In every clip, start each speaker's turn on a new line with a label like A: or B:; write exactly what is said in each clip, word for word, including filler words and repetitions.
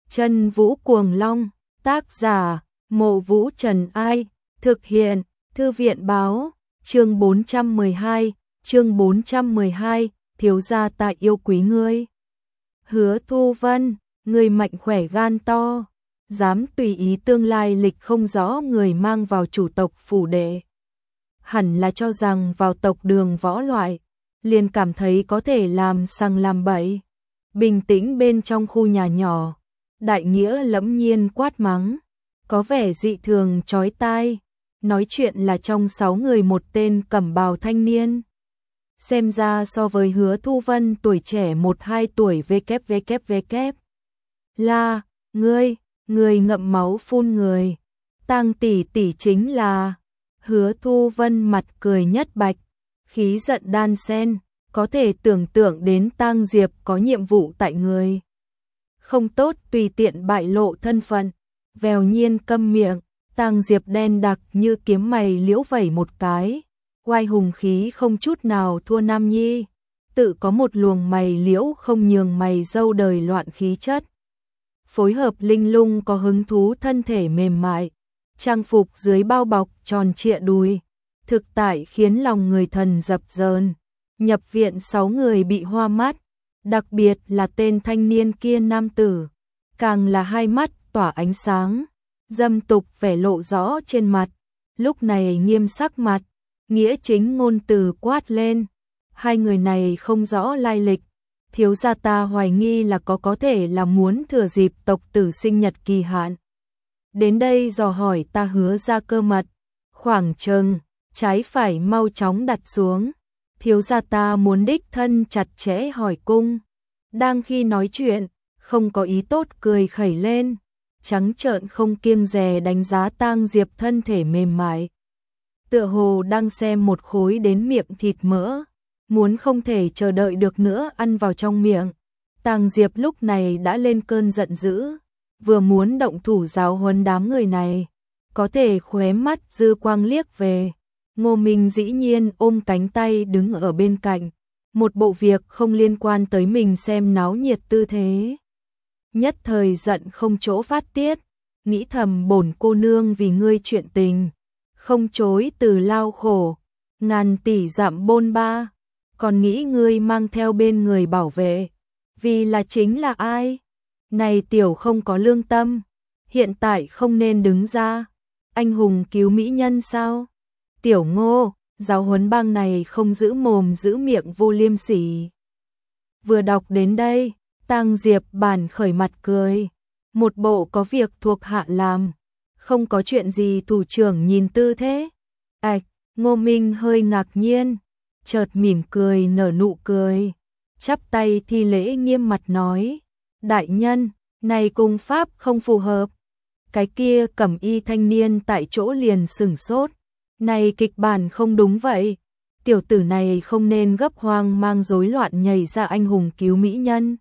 A: Chân Vũ Cuồng Long, tác giả, Mộ Vũ Trần Ai, thực hiện, Thư viện báo, chương bốn trăm mười hai, chương bốn trăm mười hai, thiếu gia ta yêu quý ngươi. Hứa Thu Vân, người mạnh khỏe gan to, dám tùy ý tương lai lịch không rõ người mang vào chủ tộc phủ đệ. Hẳn là cho rằng vào tộc Đường võ loại, liền cảm thấy có thể làm sằng làm bậy. Bình tĩnh bên trong khu nhà nhỏ, Đại Nghĩa lẫm nhiên quát mắng, có vẻ dị thường chói tai, nói chuyện là trong sáu người một tên cẩm bào thanh niên. Xem ra so với Hứa Thu Vân tuổi trẻ một hai tuổi vê vê vê vê. Là, ngươi, ngươi ngậm máu phun người. Tang tỷ tỷ chính là. Hứa Thu Vân mặt cười nhất bạch, khí giận đan sen, có thể tưởng tượng đến Tang Diệp có nhiệm vụ tại người. Không tốt tùy tiện bại lộ thân phận, vèo nhiên câm miệng, Tang Diệp đen đặc như kiếm mày liễu vẩy một cái, oai hùng khí không chút nào thua Nam Nhi, tự có một luồng mày liễu không nhường mày dâu đời loạn khí chất. Phối hợp linh lung có hứng thú thân thể mềm mại, trang phục dưới bao bọc tròn trịa đùi, thực tại khiến lòng người thần dập dờn. Nhập viện sáu người bị hoa mắt, đặc biệt là tên thanh niên kia nam tử, càng là hai mắt tỏa ánh sáng, dâm tục vẻ lộ rõ trên mặt, lúc này nghiêm sắc mặt, nghĩa chính ngôn từ quát lên, hai người này không rõ lai lịch, thiếu gia ta hoài nghi là có có thể là muốn thừa dịp tộc tử sinh nhật kỳ hạn. Đến đây dò hỏi ta Hứa ra cơ mật, khoảng chừng, trái phải mau chóng đặt xuống. Thiếu gia ta muốn đích thân chặt chẽ hỏi cung. Đang khi nói chuyện, không có ý tốt cười khẩy lên, trắng trợn không kiêng dè đánh giá Tang Diệp thân thể mềm mại. Tựa hồ đang xem một khối đến miệng thịt mỡ, muốn không thể chờ đợi được nữa ăn vào trong miệng. Tang Diệp lúc này đã lên cơn giận dữ, vừa muốn động thủ giáo huấn đám người này, có thể khóe mắt dư quang liếc về. Ngô Minh dĩ nhiên ôm cánh tay đứng ở bên cạnh, một bộ việc không liên quan tới mình xem náo nhiệt tư thế. Nhất thời giận không chỗ phát tiết, nghĩ thầm bổn cô nương vì ngươi chuyện tình, không chối từ lao khổ, ngàn tỷ dặm bôn ba, còn nghĩ ngươi mang theo bên người bảo vệ, vì là chính là ai? Này tiểu không có lương tâm, hiện tại không nên đứng ra, anh hùng cứu mỹ nhân sao? Tiểu Ngô, giáo huấn bang này không giữ mồm giữ miệng vô liêm sỉ. Vừa đọc đến đây, Tang Diệp bản khởi mặt cười, một bộ có việc thuộc hạ làm, không có chuyện gì thủ trưởng nhìn tư thế. Ảch, Ngô Minh hơi ngạc nhiên, chợt mỉm cười nở nụ cười, chắp tay thi lễ nghiêm mặt nói, đại nhân, này cung pháp không phù hợp. Cái kia cẩm y thanh niên tại chỗ liền sửng sốt. Này kịch bản không đúng vậy, tiểu tử này không nên gấp hoang mang rối loạn nhảy ra anh hùng cứu mỹ nhân.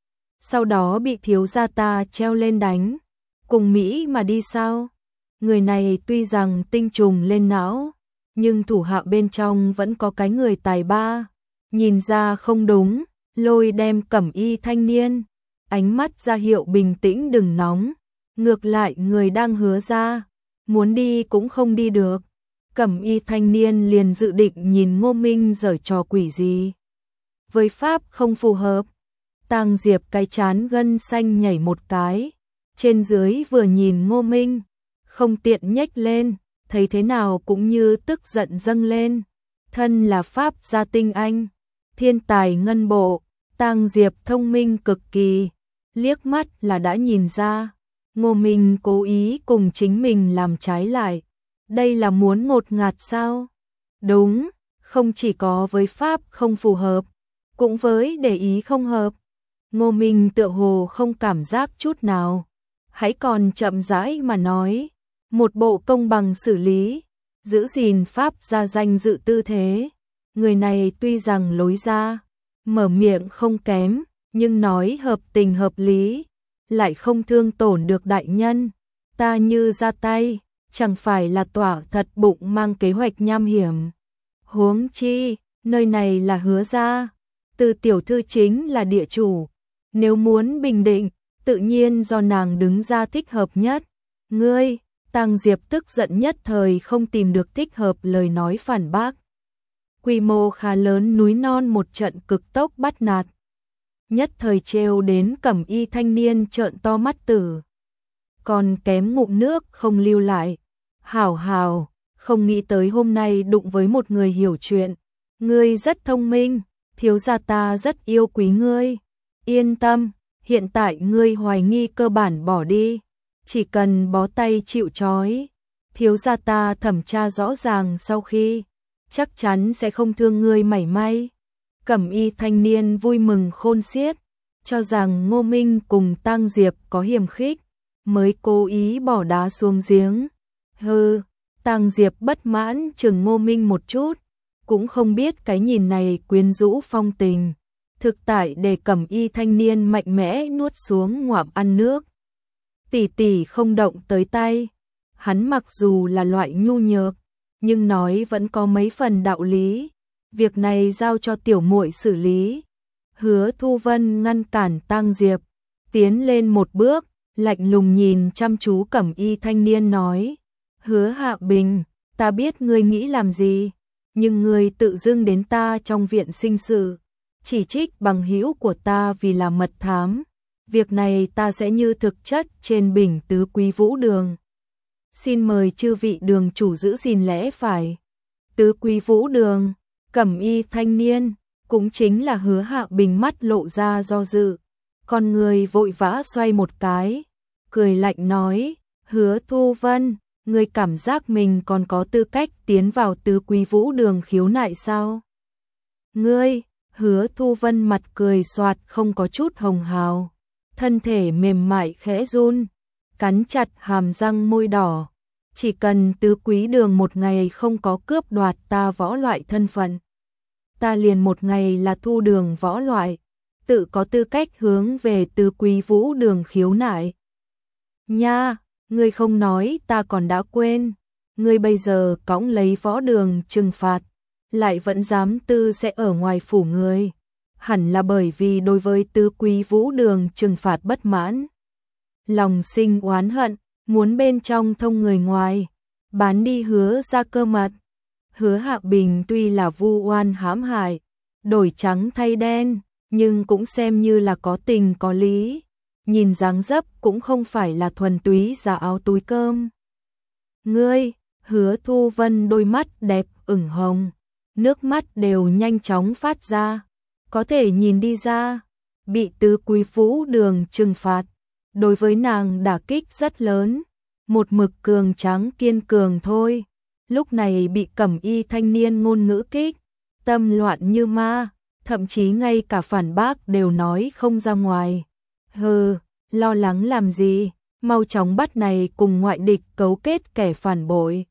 A: Sau đó bị thiếu gia ta treo lên đánh, cùng Mỹ mà đi sao? Người này tuy rằng tinh trùng lên não, nhưng thủ hạ bên trong vẫn có cái người tài ba, nhìn ra không đúng, lôi đem cẩm y thanh niên, ánh mắt ra hiệu bình tĩnh đừng nóng, ngược lại người đang hứa ra, muốn đi cũng không đi được. Cẩm y thanh niên liền dự định nhìn Ngô Minh giở trò quỷ gì. Với pháp không phù hợp, Tang Diệp cái chán gân xanh nhảy một cái, trên dưới vừa nhìn Ngô Minh, không tiện nhếch lên, thấy thế nào cũng như tức giận dâng lên. Thân là pháp gia tinh anh, thiên tài ngân bộ, Tang Diệp thông minh cực kỳ, liếc mắt là đã nhìn ra, Ngô Minh cố ý cùng chính mình làm trái lại. Đây là muốn ngột ngạt sao? Đúng, không chỉ có với pháp không phù hợp, cũng với để ý không hợp. Ngô Minh tựa hồ không cảm giác chút nào, hãy còn chậm rãi mà nói, một bộ công bằng xử lý, giữ gìn pháp gia danh dự tư thế. Người này tuy rằng lối ra, mở miệng không kém, nhưng nói hợp tình hợp lý, lại không thương tổn được đại nhân. Ta như ra tay, chẳng phải là tỏa thật bụng mang kế hoạch nham hiểm. Huống chi, nơi này là Hứa gia, Từ tiểu thư chính là địa chủ, nếu muốn bình định, tự nhiên do nàng đứng ra thích hợp nhất. Ngươi, Tang Diệp tức giận nhất thời không tìm được thích hợp lời nói phản bác. Quy mô khá lớn núi non một trận cực tốc bắt nạt. Nhất thời trêu đến Cẩm Y thanh niên trợn to mắt tử. Còn kém ngụm nước không lưu lại. Hảo hảo, không nghĩ tới hôm nay đụng với một người hiểu chuyện. Ngươi rất thông minh, thiếu gia ta rất yêu quý ngươi. Yên tâm, hiện tại ngươi hoài nghi cơ bản bỏ đi. Chỉ cần bó tay chịu trói. Thiếu gia ta thẩm tra rõ ràng sau khi, chắc chắn sẽ không thương ngươi mảy may. Cẩm Y thanh niên vui mừng khôn xiết, cho rằng Ngô Minh cùng Tang Diệp có hiềm khích, mới cố ý bỏ đá xuống giếng. Hừ, Tang Diệp bất mãn chừng Ngô Minh một chút, cũng không biết cái nhìn này quyến rũ phong tình. Thực tại để Cẩm Y thanh niên mạnh mẽ nuốt xuống ngoạm ăn nước. Tỷ tỷ không động tới tay. Hắn mặc dù là loại nhu nhược, nhưng nói vẫn có mấy phần đạo lý. Việc này giao cho tiểu muội xử lý. Hứa Thu Vân ngăn cản Tang Diệp, tiến lên một bước, lạnh lùng nhìn chăm chú Cẩm Y thanh niên nói: Hứa Hạ Bình, ta biết ngươi nghĩ làm gì, nhưng ngươi tự dưng đến ta trong viện sinh sự, chỉ trích bằng hữu của ta vì là mật thám. Việc này ta sẽ như thực chất trên bình tứ quý vũ đường. Xin mời chư vị đường chủ giữ gìn lẽ phải. Tứ quý vũ đường, Cẩm Y thanh niên, cũng chính là Hứa Hạ Bình mắt lộ ra do dự. Con người vội vã xoay một cái, cười lạnh nói: Hứa Thu Vân, ngươi cảm giác mình còn có tư cách tiến vào tứ quý vũ đường khiếu nại sao? Ngươi, Hứa Thu Vân mặt cười xoạt không có chút hồng hào, thân thể mềm mại khẽ run, cắn chặt hàm răng môi đỏ. Chỉ cần tứ quý đường một ngày không có cướp đoạt ta võ loại thân phận, ta liền một ngày là thu đường võ loại, tự có tư cách hướng về tứ quý vũ đường khiếu nại. Nha, ngươi không nói ta còn đã quên, ngươi bây giờ cõng lấy võ đường trừng phạt, lại vẫn dám tư sẽ ở ngoài phủ ngươi, hẳn là bởi vì đối với tứ quý vũ đường trừng phạt bất mãn. Lòng sinh oán hận, muốn bên trong thông người ngoài, bán đi Hứa ra cơ mật. Hứa Hạ Bình tuy là vu oan hãm hại, đổi trắng thay đen, nhưng cũng xem như là có tình có lý. Nhìn dáng dấp cũng không phải là thuần túy giả áo túi cơm. Ngươi, Hứa Thu Vân đôi mắt đẹp ửng hồng, nước mắt đều nhanh chóng phát ra. Có thể nhìn đi ra, bị tứ quý vũ đường trừng phạt, đối với nàng đả kích rất lớn. Một mực cường tráng kiên cường thôi, lúc này bị Cẩm Y thanh niên ngôn ngữ kích, tâm loạn như ma, thậm chí ngay cả phản bác đều nói không ra ngoài. Hừ, lo lắng làm gì, mau chóng bắt này cùng ngoại địch cấu kết kẻ phản bội.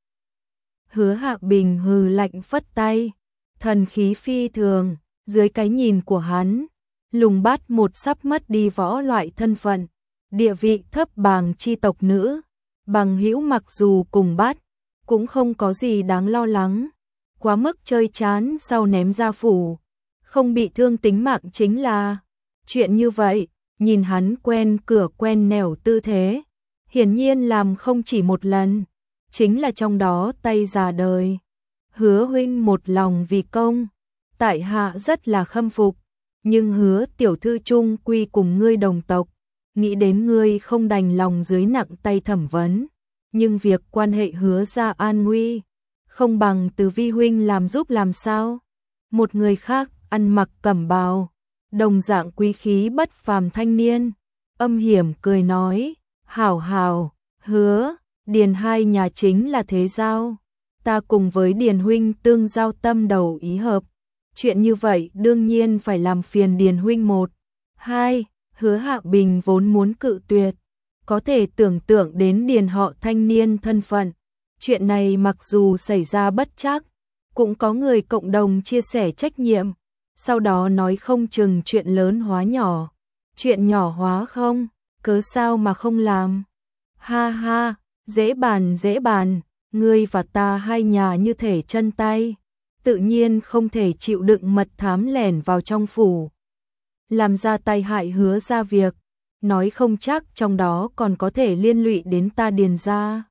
A: Hứa Hạ Bình hừ lạnh phất tay, thần khí phi thường, dưới cái nhìn của hắn, Lùng Bát một sắp mất đi võ loại thân phận, địa vị thấp bàng chi tộc nữ, bằng hữu mặc dù cùng bắt, cũng không có gì đáng lo lắng. Quá mức chơi chán sau ném ra phủ, không bị thương tính mạng chính là chuyện như vậy. Nhìn hắn quen cửa quen nẻo tư thế, hiển nhiên làm không chỉ một lần, chính là trong đó tay già đời. Hứa huynh một lòng vì công, tại hạ rất là khâm phục, nhưng Hứa tiểu thư chung quy cùng ngươi đồng tộc, nghĩ đến ngươi không đành lòng dưới nặng tay thẩm vấn, nhưng việc quan hệ Hứa gia an nguy, không bằng từ vi huynh làm giúp làm sao. Một người khác ăn mặc cẩm bào, đồng dạng quý khí bất phàm thanh niên, âm hiểm cười nói: Hảo hảo, Hứa, Điền hai nhà chính là thế giao, ta cùng với Điền huynh tương giao tâm đầu ý hợp, chuyện như vậy đương nhiên phải làm phiền Điền huynh một. Hai, Hứa Hạ Bình vốn muốn cự tuyệt, có thể tưởng tượng đến Điền họ thanh niên thân phận, chuyện này mặc dù xảy ra bất trắc, cũng có người cộng đồng chia sẻ trách nhiệm. Sau đó nói không chừng chuyện lớn hóa nhỏ, chuyện nhỏ hóa không, cớ sao mà không làm. Ha ha, dễ bàn dễ bàn, ngươi và ta hai nhà như thể chân tay, tự nhiên không thể chịu đựng mật thám lẻn vào trong phủ, làm ra tai hại Hứa ra việc. nói không chắc trong đó còn có thể liên lụy đến ta Điền gia.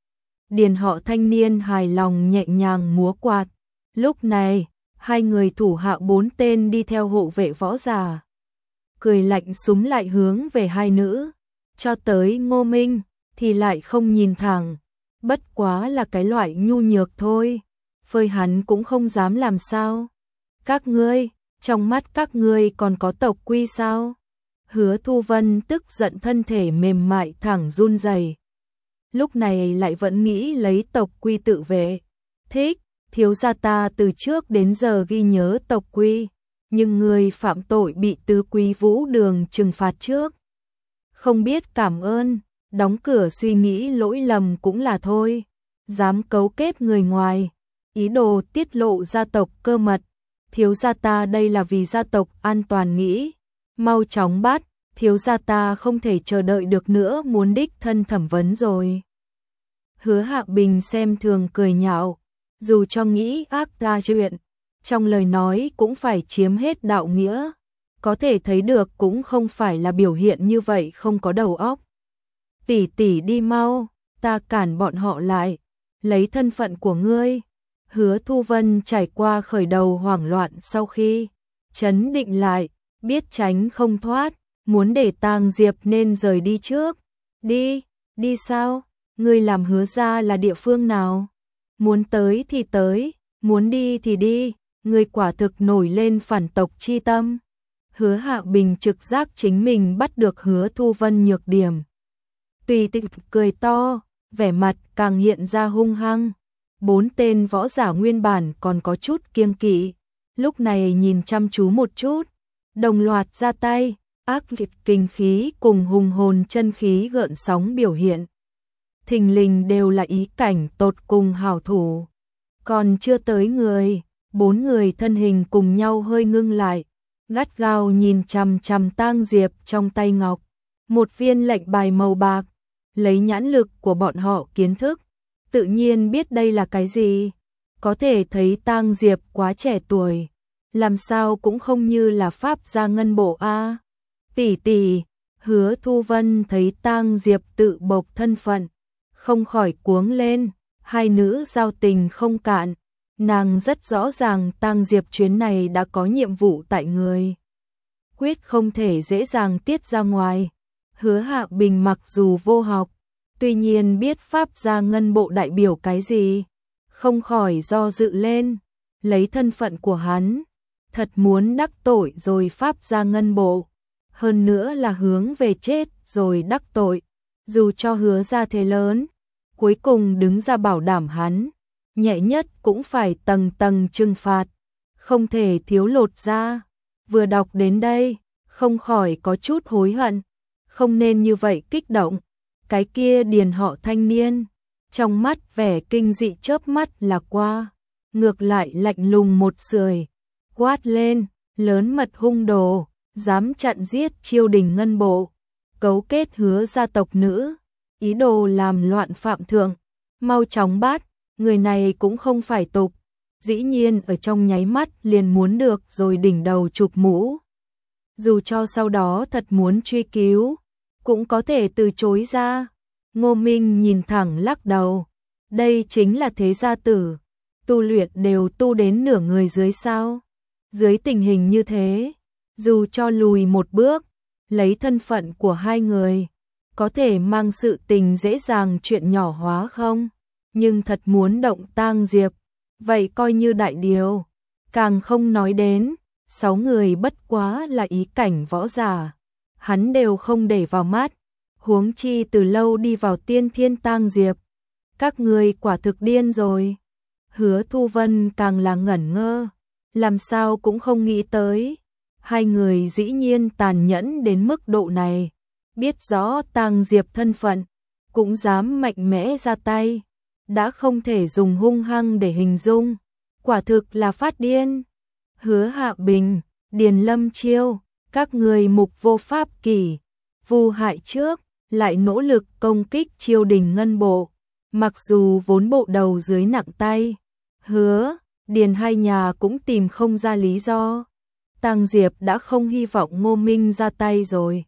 A: Điền họ thanh niên hài lòng nhẹ nhàng múa quạt. Lúc này, hai người thủ hạ bốn tên đi theo hộ vệ võ giả. Cười lạnh súng lại hướng về hai nữ. Cho tới Ngô Minh, thì lại không nhìn thẳng. Bất quá là cái loại nhu nhược thôi. Phơi hắn cũng không dám làm sao. Các ngươi, trong mắt các ngươi còn có tộc quy sao? Hứa Thu Vân tức giận thân thể mềm mại thẳng run rẩy. Lúc này lại vẫn nghĩ lấy tộc quy tự vệ. Thích, thiếu gia ta từ trước đến giờ ghi nhớ tộc quy, nhưng người phạm tội bị tứ quý vũ đường trừng phạt trước. Không biết cảm ơn, đóng cửa suy nghĩ lỗi lầm cũng là thôi. Dám cấu kết người ngoài, ý đồ tiết lộ gia tộc cơ mật. Thiếu gia ta đây là vì gia tộc an toàn nghĩ. Mau chóng bắt, thiếu gia ta không thể chờ đợi được nữa, muốn đích thân thẩm vấn rồi. Hứa Hạ Bình xem thường cười nhạo, dù cho nghĩ ác ra chuyện, trong lời nói cũng phải chiếm hết đạo nghĩa. Có thể thấy được cũng không phải là biểu hiện như vậy không có đầu óc. Tỷ tỷ đi mau, ta cản bọn họ lại, lấy thân phận của ngươi. Hứa Thu Vân trải qua khởi đầu hoảng loạn sau khi trấn định lại, biết tránh không thoát, muốn để Tang Diệp nên rời đi trước. Đi, đi sao? Ngươi làm Hứa gia là địa phương nào? Muốn tới thì tới, muốn đi thì đi, ngươi quả thực nổi lên phản tộc chi tâm. Hứa Hạ Bình trực giác chính mình bắt được Hứa Thu Vân nhược điểm. Tùy tịch cười to, vẻ mặt càng hiện ra hung hăng. Bốn tên võ giả nguyên bản còn có chút kiêng kỵ, lúc này nhìn chăm chú một chút, đồng loạt ra tay, ác liệt kinh khí cùng hùng hồn chân khí gợn sóng biểu hiện. Thình lình đều là ý cảnh tột cùng hảo thủ. Còn chưa tới người, bốn người thân hình cùng nhau hơi ngưng lại, gắt gao nhìn chằm chằm Tang Diệp trong tay ngọc, một viên lệnh bài màu bạc, lấy nhãn lực của bọn họ kiến thức, tự nhiên biết đây là cái gì. Có thể thấy Tang Diệp quá trẻ tuổi, làm sao cũng không như là pháp gia ngân bộ a. Tỷ tỷ, Hứa Thu Vân thấy Tang Diệp tự bộc thân phận, không khỏi cuống lên, hai nữ giao tình không cạn, nàng rất rõ ràng Tang Diệp chuyến này đã có nhiệm vụ tại người, quyết không thể dễ dàng tiết ra ngoài. Hứa Hạ Bình mặc dù vô học, tuy nhiên biết pháp gia ngân bộ đại biểu cái gì, không khỏi do dự lên, lấy thân phận của hắn, thật muốn đắc tội rồi pháp gia ngân bộ, hơn nữa là hướng về chết rồi đắc tội, dù cho Hứa gia thế lớn, cuối cùng đứng ra bảo đảm hắn, nhẹ nhất cũng phải tầng tầng trừng phạt, không thể thiếu lột ra. Vừa đọc đến đây, không khỏi có chút hối hận, không nên như vậy kích động. Cái kia Điền họ thanh niên, trong mắt vẻ kinh dị chớp mắt là qua, ngược lại lạnh lùng một sưởi, quát lên, lớn mật hung đồ, dám chặn giết Chiêu Đình ngân bộ, cấu kết Hứa gia tộc nữ, ý đồ làm loạn phạm thượng, mau chóng bắt. Người này cũng không phải tục, dĩ nhiên ở trong nháy mắt liền muốn được rồi đỉnh đầu chụp mũ. Dù cho sau đó thật muốn truy cứu, cũng có thể từ chối ra. Ngô Minh nhìn thẳng lắc đầu, đây chính là thế gia tử, tu luyện đều tu đến nửa người dưới sao. Dưới tình hình như thế, dù cho lùi một bước, lấy thân phận của hai người, có thể mang sự tình dễ dàng chuyện nhỏ hóa không? Nhưng thật muốn động Tang Diệp, vậy coi như đại điều. Càng không nói đến, sáu người bất quá là ý cảnh võ giả, hắn đều không để vào mắt, huống chi từ lâu đi vào tiên thiên Tang Diệp. Các người quả thực điên rồi. Hứa Thu Vân càng là ngẩn ngơ, làm sao cũng không nghĩ tới, hai người dĩ nhiên tàn nhẫn đến mức độ này, biết rõ Tang Diệp thân phận, cũng dám mạnh mẽ ra tay. Đã không thể dùng hung hăng để hình dung, quả thực là phát điên. Hứa Hạ Bình, Điền Lâm Chiêu, các người mục vô pháp kỷ, vu hại trước, lại nỗ lực công kích Chiêu Đình ngân bộ, mặc dù vốn bộ đầu dưới nặng tay, Hứa, Điền hai nhà cũng tìm không ra lý do. Tang Diệp đã không hy vọng Ngô Minh ra tay rồi,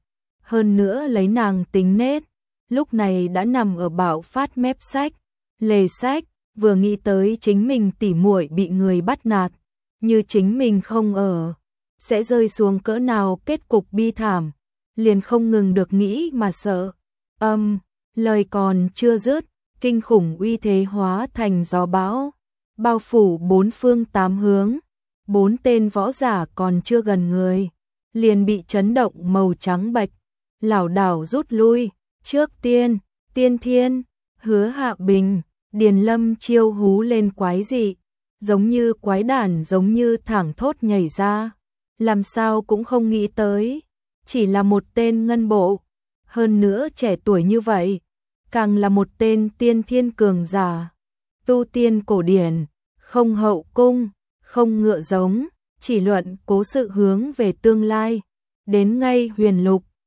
A: hơn nữa lấy nàng tính nết, lúc này đã nằm ở bạo phát mép sách, lề sách, vừa nghĩ tới chính mình tỉ muội bị người bắt nạt, như chính mình không ở, sẽ rơi xuống cỡ nào kết cục bi thảm, liền không ngừng được nghĩ mà sợ. Âm, lời còn chưa dứt, kinh khủng uy thế hóa thành gió bão, bao phủ bốn phương tám hướng, bốn tên võ giả còn chưa gần người, liền bị chấn động màu trắng bạch, lảo đảo rút lui. Trước tiên, Tiên Thiên, Hứa Hạ Bình, Điền Lâm chiêu hú lên quái dị, giống như quái đản, giống như thẳng thốt nhảy ra, làm sao cũng không nghĩ tới, chỉ là một tên ngân bộ, hơn nữa trẻ tuổi như vậy, càng là một tên tiên thiên cường giả, tu tiên cổ điển, không hậu cung, không ngựa giống, chỉ luận cố sự hướng về tương lai, đến ngay huyền lục,